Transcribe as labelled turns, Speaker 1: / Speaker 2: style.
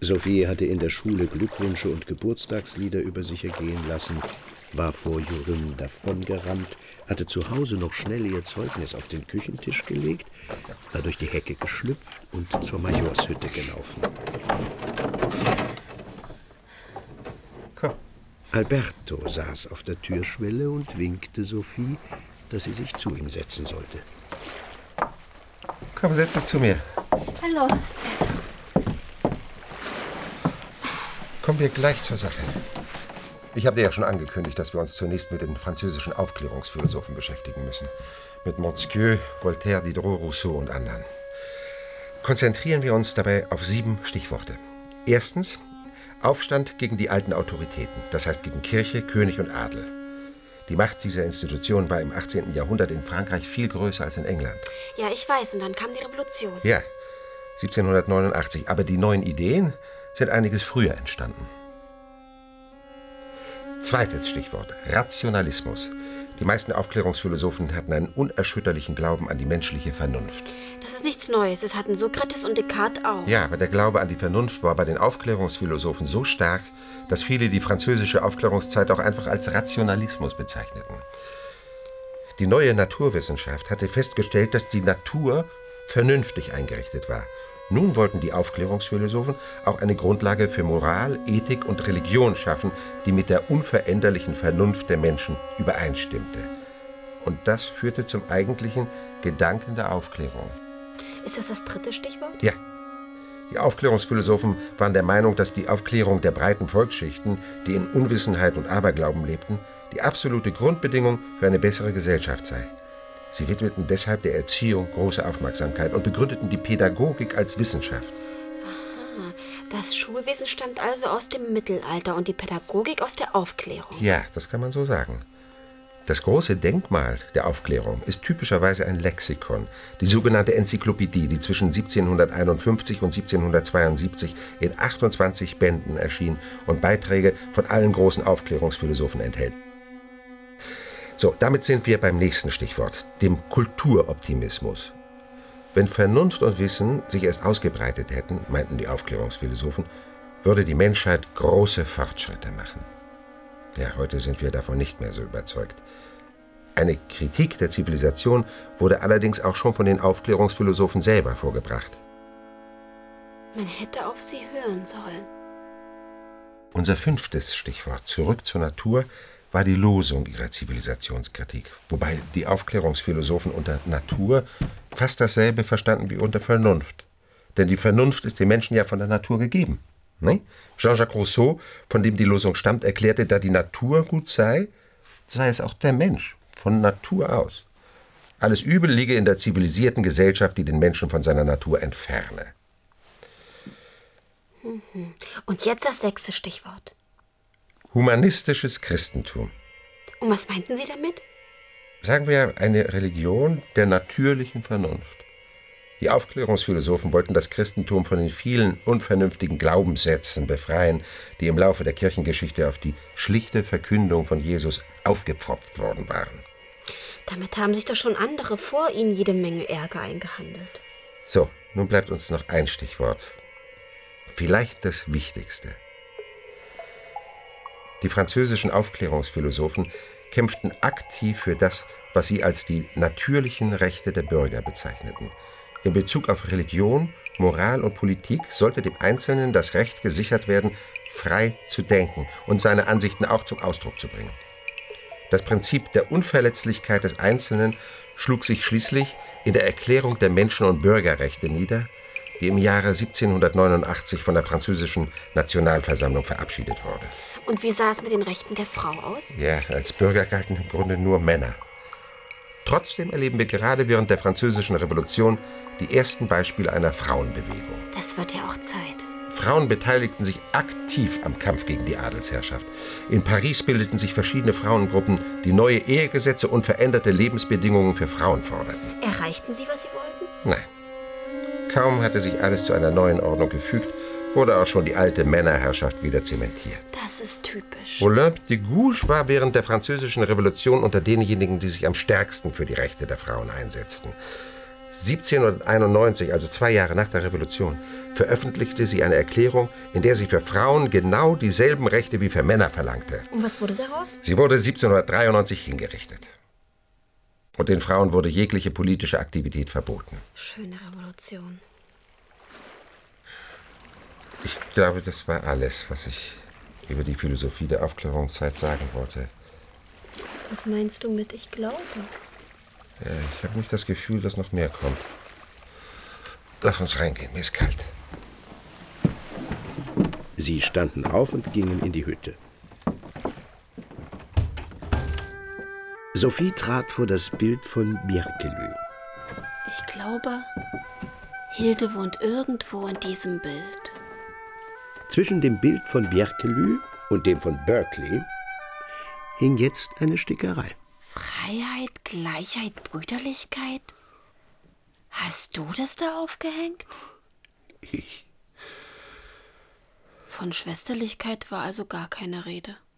Speaker 1: Sophie hatte in der Schule Glückwünsche und Geburtstagslieder über sich ergehen lassen, war vor Jorünn davongerannt, hatte zu Hause noch schnell ihr Zeugnis auf den Küchentisch gelegt, war durch die Hecke geschlüpft und zur Majorshütte gelaufen.
Speaker 2: Komm.
Speaker 1: Alberto saß auf der Türschwelle und winkte Sophie, dass sie sich zu ihm setzen sollte.
Speaker 2: Komm, setz dich zu mir.
Speaker 3: Hallo.
Speaker 2: Kommen wir gleich zur Sache. Ich habe dir ja schon angekündigt, dass wir uns zunächst mit den französischen Aufklärungsphilosophen beschäftigen müssen. Mit Montesquieu, Voltaire, Diderot, Rousseau und anderen. Konzentrieren wir uns dabei auf 7 Stichworte. Erstens, Aufstand gegen die alten Autoritäten, das heißt gegen Kirche, König und Adel. Die Macht dieser Institution war im 18. Jahrhundert in Frankreich viel größer als in England.
Speaker 3: Ja, ich weiß, und dann kam die Revolution.
Speaker 2: Ja, 1789. Aber die neuen Ideen sind einiges früher entstanden. Zweites Stichwort, Rationalismus. Die meisten Aufklärungsphilosophen hatten einen unerschütterlichen Glauben an die menschliche Vernunft.
Speaker 3: Das ist nichts Neues, das hatten Sokrates und Descartes auch.
Speaker 2: Ja, aber der Glaube an die Vernunft war bei den Aufklärungsphilosophen so stark, dass viele die französische Aufklärungszeit auch einfach als Rationalismus bezeichneten. Die neue Naturwissenschaft hatte festgestellt, dass die Natur vernünftig eingerichtet war. Nun wollten die Aufklärungsphilosophen auch eine Grundlage für Moral, Ethik und Religion schaffen, die mit der unveränderlichen Vernunft der Menschen übereinstimmte. Und das führte zum eigentlichen Gedanken der Aufklärung.
Speaker 3: Ist das das dritte Stichwort?
Speaker 2: Ja. Die Aufklärungsphilosophen waren der Meinung, dass die Aufklärung der breiten Volksschichten, die in Unwissenheit und Aberglauben lebten, die absolute Grundbedingung für eine bessere Gesellschaft sei. Sie widmeten deshalb der Erziehung große Aufmerksamkeit und begründeten die Pädagogik als Wissenschaft.
Speaker 3: Aha, das Schulwesen stammt also aus dem Mittelalter und die Pädagogik aus der Aufklärung.
Speaker 2: Ja, das kann man so sagen. Das große Denkmal der Aufklärung ist typischerweise ein Lexikon, die sogenannte Enzyklopädie, die zwischen 1751 und 1772 in 28 Bänden erschien und Beiträge von allen großen Aufklärungsphilosophen enthält. So, damit sind wir beim nächsten Stichwort, dem Kulturoptimismus. Wenn Vernunft und Wissen sich erst ausgebreitet hätten, meinten die Aufklärungsphilosophen, würde die Menschheit große Fortschritte machen. Ja, heute sind wir davon nicht mehr so überzeugt. Eine Kritik der Zivilisation wurde allerdings auch schon von den Aufklärungsphilosophen selber vorgebracht.
Speaker 3: Man hätte auf sie hören sollen.
Speaker 2: Unser 5. Stichwort, zurück zur Natur, war die Losung ihrer Zivilisationskritik, wobei die Aufklärungsphilosophen unter Natur fast dasselbe verstanden wie unter Vernunft. Denn die Vernunft ist den Menschen ja von der Natur gegeben. Ne? Jean-Jacques Rousseau, von dem die Losung stammt, erklärte, da die Natur gut sei, sei es auch der Mensch, von Natur aus. Alles Übel liege in der zivilisierten Gesellschaft, die den Menschen von seiner Natur entferne.
Speaker 3: Und jetzt das 6. Stichwort.
Speaker 2: Humanistisches Christentum.
Speaker 3: Und was meinten Sie damit?
Speaker 2: Sagen wir eine Religion der natürlichen Vernunft. Die Aufklärungsphilosophen wollten das Christentum von den vielen unvernünftigen Glaubenssätzen befreien, die im Laufe der Kirchengeschichte auf die schlichte Verkündung von Jesus aufgepfropft worden waren.
Speaker 3: Damit haben sich doch schon andere vor Ihnen jede Menge Ärger eingehandelt.
Speaker 2: So, nun bleibt uns noch ein Stichwort. Vielleicht das Wichtigste. Die französischen Aufklärungsphilosophen kämpften aktiv für das, was sie als die natürlichen Rechte der Bürger bezeichneten. In Bezug auf Religion, Moral und Politik sollte dem Einzelnen das Recht gesichert werden, frei zu denken und seine Ansichten auch zum Ausdruck zu bringen. Das Prinzip der Unverletzlichkeit des Einzelnen schlug sich schließlich in der Erklärung der Menschen- und Bürgerrechte nieder, die im Jahre 1789 von der französischen Nationalversammlung verabschiedet wurde.
Speaker 3: Und wie sah es mit den Rechten der Frau aus?
Speaker 2: Ja, als Bürger galten im Grunde nur Männer. Trotzdem erleben wir gerade während der Französischen Revolution die ersten Beispiele einer Frauenbewegung.
Speaker 3: Das wird ja auch Zeit.
Speaker 2: Frauen beteiligten sich aktiv am Kampf gegen die Adelsherrschaft. In Paris bildeten sich verschiedene Frauengruppen, die neue Ehegesetze und veränderte Lebensbedingungen für Frauen forderten.
Speaker 3: Erreichten Sie, was Sie wollten?
Speaker 2: Nein. Kaum hatte sich alles zu einer neuen Ordnung gefügt, wurde auch schon die alte Männerherrschaft wieder zementiert.
Speaker 3: Das ist typisch.
Speaker 2: Olympe de Gouges war während der Französischen Revolution unter denjenigen, die sich am stärksten für die Rechte der Frauen einsetzten. 1791, also 2 Jahre nach der Revolution, veröffentlichte sie eine Erklärung, in der sie für Frauen genau dieselben Rechte wie für Männer verlangte.
Speaker 3: Und was wurde daraus?
Speaker 2: Sie wurde 1793 hingerichtet. Und den Frauen wurde jegliche politische Aktivität verboten.
Speaker 3: Schöne Revolution.
Speaker 2: Ich glaube, das war alles, was ich über die Philosophie der Aufklärungszeit sagen wollte.
Speaker 3: Was meinst du mit ich glaube?
Speaker 2: Ich habe nicht das Gefühl, dass noch mehr kommt. Lass uns reingehen, mir ist kalt.
Speaker 1: Sie standen auf und gingen in die Hütte. Sophie trat vor das Bild von Bjerkelü.
Speaker 3: Ich glaube, Hilde wohnt irgendwo in diesem Bild.
Speaker 1: Zwischen dem Bild von Bjerkelü und dem von Berkeley hing jetzt eine Stickerei.
Speaker 3: Freiheit, Gleichheit, Brüderlichkeit? Hast du das da aufgehängt?
Speaker 1: Ich.
Speaker 3: Von Schwesterlichkeit war also gar keine Rede.